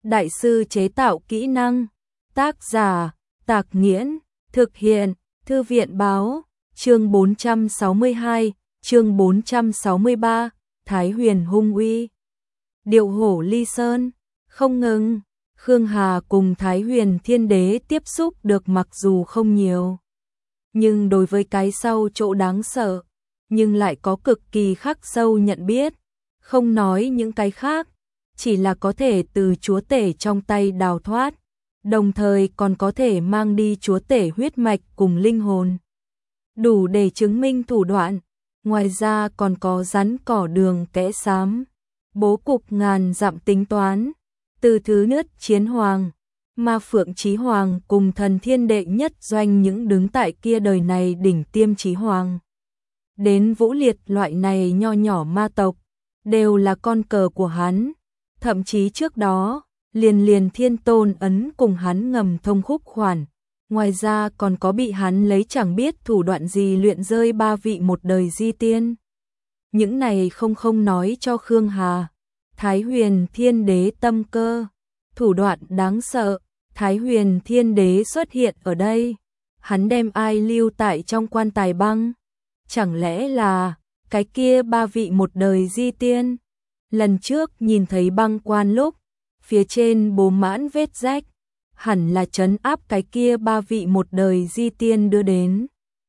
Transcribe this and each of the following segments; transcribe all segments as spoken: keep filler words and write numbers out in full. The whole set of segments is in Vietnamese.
đại sư chế tạo kỹ năng. Tác giả, Tạc Nghiễn, thực hiện, Thư viện Báo, chương bốn trăm sáu mươi hai, chương bốn trăm sáu mươi ba, Thái Huyền hung uy. Điệu hổ ly sơn, không ngừng, Khương Hà cùng Thái Huyền Thiên Đế tiếp xúc được mặc dù không nhiều. Nhưng đối với cái sau chỗ đáng sợ, nhưng lại có cực kỳ khắc sâu nhận biết, không nói những cái khác, chỉ là có thể từ chúa tể trong tay đào thoát, đồng thời còn có thể mang đi chúa tể huyết mạch cùng linh hồn. Đủ để chứng minh thủ đoạn, ngoài ra còn có rắn cỏ đường kẽ xám, bố cục ngàn dặm tính toán, từ thứ nhất chiến hoàng, ma phượng chí hoàng cùng thần thiên đệ nhất doanh những đứng tại kia đời này đỉnh tiêm chí hoàng. Đến vũ liệt loại này nho nhỏ ma tộc, đều là con cờ của hắn, thậm chí trước đó, liền liền thiên tôn ấn cùng hắn ngầm thông khúc khoản, ngoài ra còn có bị hắn lấy chẳng biết thủ đoạn gì luyện rơi ba vị một đời di tiên. Những này không không nói cho Khương Hà, Thái Huyền Thiên Đế tâm cơ, thủ đoạn đáng sợ, Thái Huyền Thiên Đế xuất hiện ở đây, hắn đem ai lưu tại trong quan tài băng, chẳng lẽ là cái kia ba vị một đời di tiên. Lần trước nhìn thấy băng quan lúc, phía trên bố mãn vết rách, hẳn là trấn áp cái kia ba vị một đời di tiên đưa đến.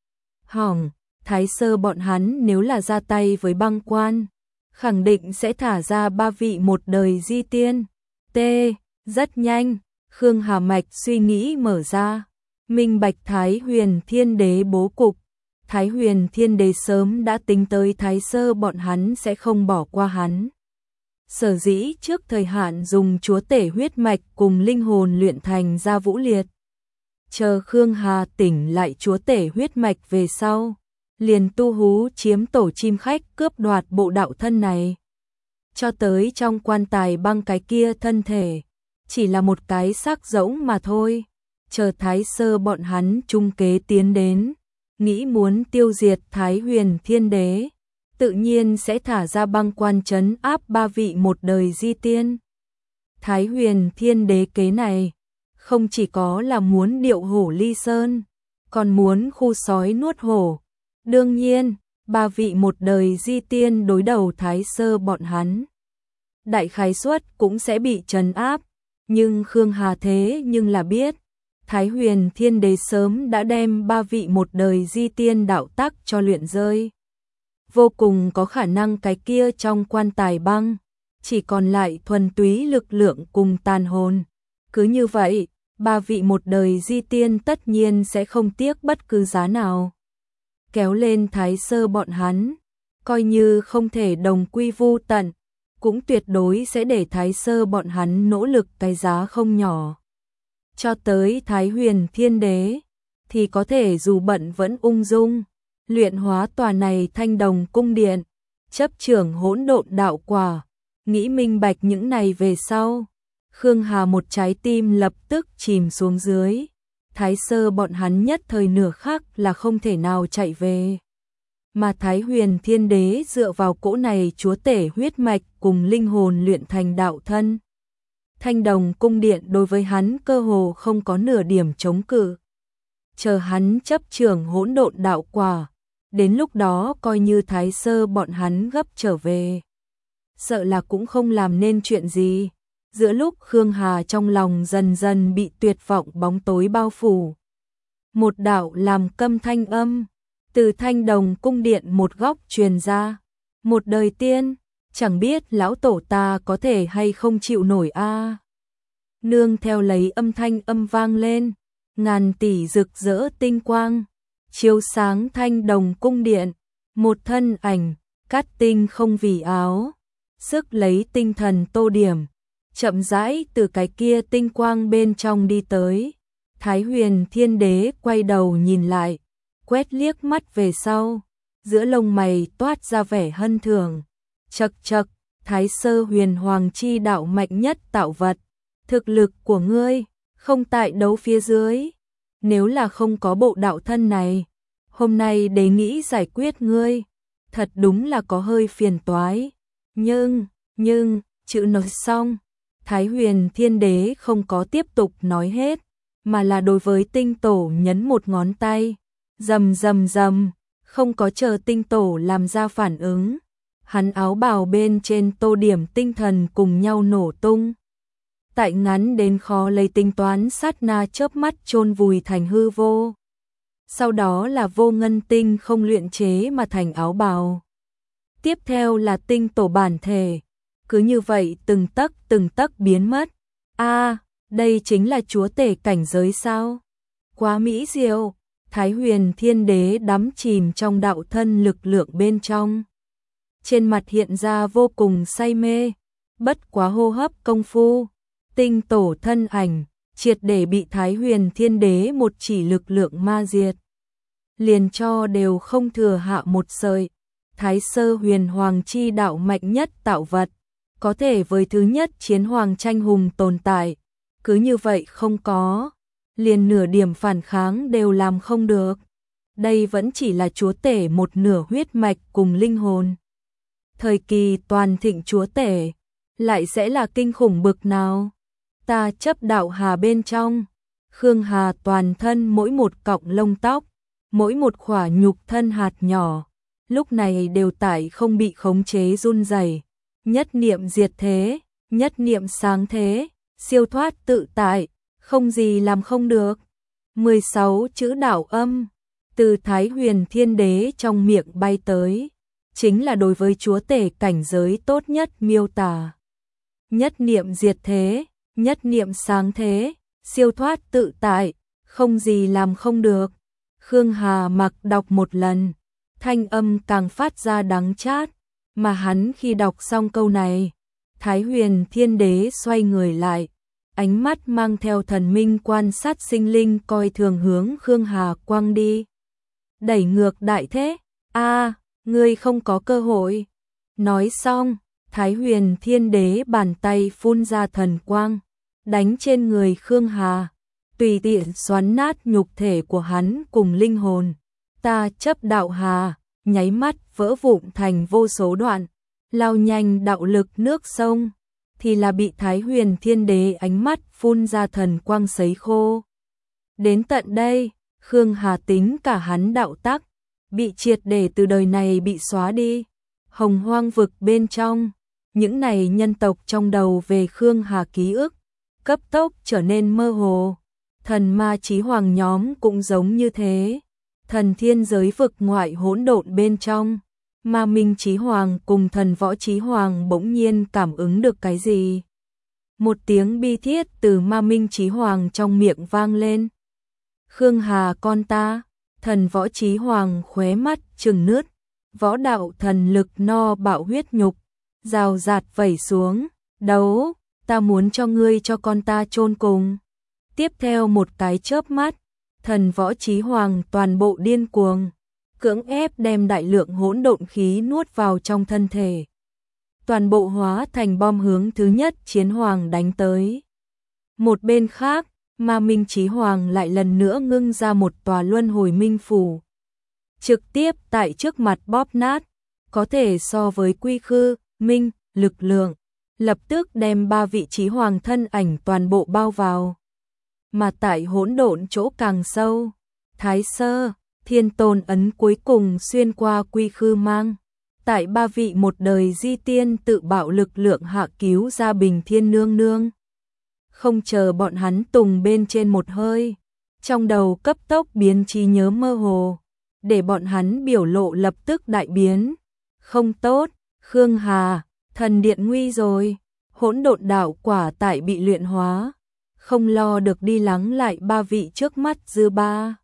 Hỏng, Thái Sơ bọn hắn nếu là ra tay với băng quan, khẳng định sẽ thả ra ba vị một đời di tiên. T. Rất nhanh, Khương Hà mạch suy nghĩ mở ra, minh bạch Thái Huyền Thiên Đế bố cục. Thái Huyền Thiên Đế sớm đã tính tới Thái Sơ bọn hắn sẽ không bỏ qua hắn. Sở dĩ trước thời hạn dùng chúa tể huyết mạch cùng linh hồn luyện thành ra vũ liệt. Chờ Khương Hà tỉnh lại chúa tể huyết mạch về sau, liền tu hú chiếm tổ chim khách cướp đoạt bộ đạo thân này. Cho tới trong quan tài băng cái kia thân thể, chỉ là một cái xác rỗng mà thôi. Chờ Thái Sơ bọn hắn trung kế tiến đến, nghĩ muốn tiêu diệt Thái Huyền Thiên Đế, tự nhiên sẽ thả ra băng quan trấn áp ba vị một đời di tiên. Thái Huyền Thiên Đế kế này, không chỉ có là muốn điệu hổ ly sơn, còn muốn khu sói nuốt hổ. Đương nhiên, ba vị một đời di tiên đối đầu Thái Sơ bọn hắn, đại khái suất cũng sẽ bị trấn áp, nhưng Khương Hà thế nhưng là biết, Thái Huyền Thiên Đế sớm đã đem ba vị một đời di tiên đạo tắc cho luyện rơi. Vô cùng có khả năng cái kia trong quan tài băng, chỉ còn lại thuần túy lực lượng cùng tàn hồn. Cứ như vậy, ba vị một đời di tiên tất nhiên sẽ không tiếc bất cứ giá nào kéo lên Thái Sơ bọn hắn, coi như không thể đồng quy vu tận, cũng tuyệt đối sẽ để Thái Sơ bọn hắn nỗ lực cái giá không nhỏ. Cho tới Thái Huyền Thiên Đế, thì có thể dù bận vẫn ung dung, luyện hóa tòa này Thanh Đồng cung điện, chấp trưởng hỗn độn đạo quả, nghĩ minh bạch những này về sau. Khương Hà một trái tim lập tức chìm xuống dưới, Thái Sơ bọn hắn nhất thời nửa khắc là không thể nào chạy về. Mà Thái Huyền Thiên Đế dựa vào cỗ này chúa tể huyết mạch cùng linh hồn luyện thành đạo thân. Thanh Đồng cung điện đối với hắn cơ hồ không có nửa điểm chống cự. Chờ hắn chấp trưởng hỗn độn đạo quả, đến lúc đó coi như Thái Sơ bọn hắn gấp trở về, sợ là cũng không làm nên chuyện gì. Giữa lúc Khương Hà trong lòng dần dần bị tuyệt vọng bóng tối bao phủ, một đạo làm câm thanh âm từ Thanh Đồng cung điện một góc truyền ra. Một đời tiên, chẳng biết lão tổ ta có thể hay không chịu nổi a. À. Nương theo lấy âm thanh âm vang lên, ngàn tỷ rực rỡ tinh quang chiếu sáng Thanh Đồng cung điện, một thân ảnh cát tinh không vì áo, sức lấy tinh thần tô điểm, chậm rãi từ cái kia tinh quang bên trong đi tới. Thái Huyền Thiên Đế quay đầu nhìn lại, quét liếc mắt về sau, giữa lông mày toát ra vẻ hân thường. Chậc chậc, Thái Sơ Huyền Hoàng chi đạo mạnh nhất tạo vật, thực lực của ngươi không tại đấu phía dưới, nếu là không có bộ đạo thân này, hôm nay đế nghĩ giải quyết ngươi, thật đúng là có hơi phiền toái. Nhưng, nhưng, chữ nói xong, Thái Huyền Thiên Đế không có tiếp tục nói hết, mà là đối với tinh tổ nhấn một ngón tay, rầm rầm rầm, không có chờ tinh tổ làm ra phản ứng. Hắn áo bào bên trên tô điểm tinh thần cùng nhau nổ tung. Tại ngắn đến khó lấy tính toán sát na chớp mắt chôn vùi thành hư vô. Sau đó là vô ngân tinh không luyện chế mà thành áo bào. Tiếp theo là tinh tổ bản thể. Cứ như vậy từng tấc từng tấc biến mất. A, đây chính là chúa tể cảnh giới sao? Quá mỹ diệu. Thái Huyền Thiên Đế đắm chìm trong đạo thân lực lượng bên trong. Trên mặt hiện ra vô cùng say mê. Bất quá hô hấp công phu, tinh tổ thân ảnh triệt để bị Thái Huyền Thiên Đế một chỉ lực lượng ma diệt. Liền cho đều không thừa hạ một sợi. Thái Sơ Huyền Hoàng chi đạo mạnh nhất tạo vật, có thể với thứ nhất chiến hoàng tranh hùng tồn tại, cứ như vậy không có, liền nửa điểm phản kháng đều làm không được. Đây vẫn chỉ là chúa tể một nửa huyết mạch cùng linh hồn. Thời kỳ toàn thịnh chúa tể lại sẽ là kinh khủng bực nào? Ta chấp đạo hà bên trong, Khương Hà toàn thân mỗi một cọng lông tóc, mỗi một khỏa nhục thân hạt nhỏ, lúc này đều tại không bị khống chế run rẩy. Nhất niệm diệt thế, nhất niệm sáng thế, siêu thoát tự tại, không gì làm không được. mười sáu chữ đạo âm từ Thái Huyền Thiên Đế trong miệng bay tới, chính là đối với chúa tể cảnh giới tốt nhất miêu tả. Nhất niệm diệt thế, nhất niệm sáng thế, siêu thoát tự tại, không gì làm không được. Khương Hà Mặc đọc một lần, thanh âm càng phát ra đắng chát, mà hắn khi đọc xong câu này, Thái Huyền Thiên Đế xoay người lại, ánh mắt mang theo thần minh quan sát sinh linh coi thường hướng Khương Hà quăng đi. Đẩy ngược đại thế, a, ngươi không có cơ hội. Nói xong, Thái Huyền Thiên Đế bàn tay phun ra thần quang, đánh trên người Khương Hà, tùy tiện xoắn nát nhục thể của hắn cùng linh hồn. Ta chấp đạo hà, nháy mắt vỡ vụn thành vô số đoạn, lao nhanh đạo lực nước sông, thì là bị Thái Huyền Thiên Đế ánh mắt phun ra thần quang sấy khô. Đến tận đây, Khương Hà tính cả hắn đạo tắc, bị triệt để từ đời này bị xóa đi. Hồng Hoang vực bên trong, những này nhân tộc trong đầu về Khương Hà ký ức, cấp tốc trở nên mơ hồ. Thần ma chí hoàng nhóm cũng giống như thế. Thần thiên giới vực ngoại hỗn độn bên trong, Ma Minh Chí Hoàng cùng thần võ Chí Hoàng bỗng nhiên cảm ứng được cái gì. Một tiếng bi thiết từ Ma Minh Chí Hoàng trong miệng vang lên. Khương Hà con ta, thần võ Chí Hoàng khóe mắt trừng nứt, võ đạo thần lực no bạo huyết nhục, rào rạt vẩy xuống, đấu, ta muốn cho ngươi cho con ta chôn cùng. Tiếp theo một cái chớp mắt, thần võ Chí Hoàng toàn bộ điên cuồng, cưỡng ép đem đại lượng hỗn độn khí nuốt vào trong thân thể. Toàn bộ hóa thành bom hướng thứ nhất chiến hoàng đánh tới. Một bên khác, Ma Minh Chí Hoàng lại lần nữa ngưng ra một tòa luân hồi minh phủ. Trực tiếp tại trước mặt bóp nát, có thể so với quy khư, minh, lực lượng, lập tức đem ba vị chí hoàng thân ảnh toàn bộ bao vào. Mà tại hỗn độn chỗ càng sâu, Thái Sơ, Thiên Tôn ấn cuối cùng xuyên qua quy khư mang. Tại ba vị một đời di tiên tự bạo lực lượng hạ cứu ra Bình Thiên Nương Nương. Không chờ bọn hắn tùng bên trên một hơi, trong đầu cấp tốc biến trí nhớ mơ hồ, để bọn hắn biểu lộ lập tức đại biến. Không tốt, Khương Hà, thần điện nguy rồi, hỗn độn đạo quả tại bị luyện hóa, không lo được đi lắng lại ba vị trước mắt dư ba.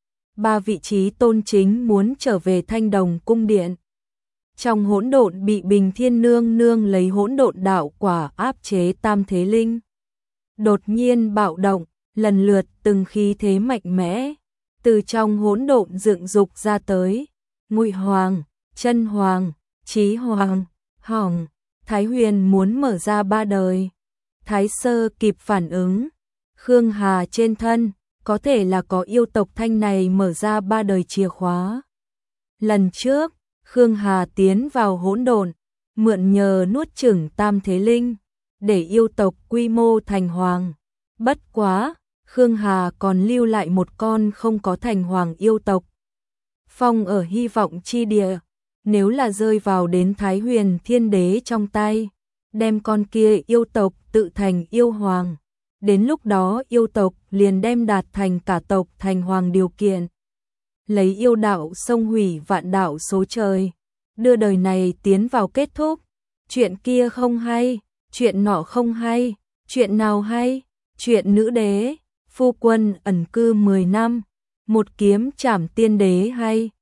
Ba vị trí tôn chính muốn trở về Thanh Đồng cung điện. Trong hỗn độn bị Bình Thiên Nương Nương lấy hỗn độn đạo quả áp chế tam thế linh. Đột nhiên bạo động, lần lượt từng khí thế mạnh mẽ, từ trong hỗn độn dựng dục ra tới. Ngụy Hoàng, Chân Hoàng, Chí Hoàng, Hỏng, Thái Huyền muốn mở ra ba đời. Thái Sơ kịp phản ứng, Khương Hà trên thân, có thể là có yêu tộc thanh này mở ra ba đời chìa khóa. Lần trước, Khương Hà tiến vào hỗn độn, mượn nhờ nuốt chửng tam thế linh, để yêu tộc quy mô thành hoàng. Bất quá, Khương Hà còn lưu lại một con không có thành hoàng yêu tộc. Phong ở hy vọng chi địa, nếu là rơi vào đến Thái Huyền Thiên Đế trong tay, đem con kia yêu tộc tự thành yêu hoàng. Đến lúc đó yêu tộc liền đem đạt thành cả tộc thành hoàng điều kiện. Lấy yêu đạo xông hủy vạn đạo số trời, đưa đời này tiến vào kết thúc. Chuyện kia không hay, chuyện nọ không hay, chuyện nào hay? Chuyện nữ đế, phu quân ẩn cư mười năm, một kiếm trảm tiên đế hay?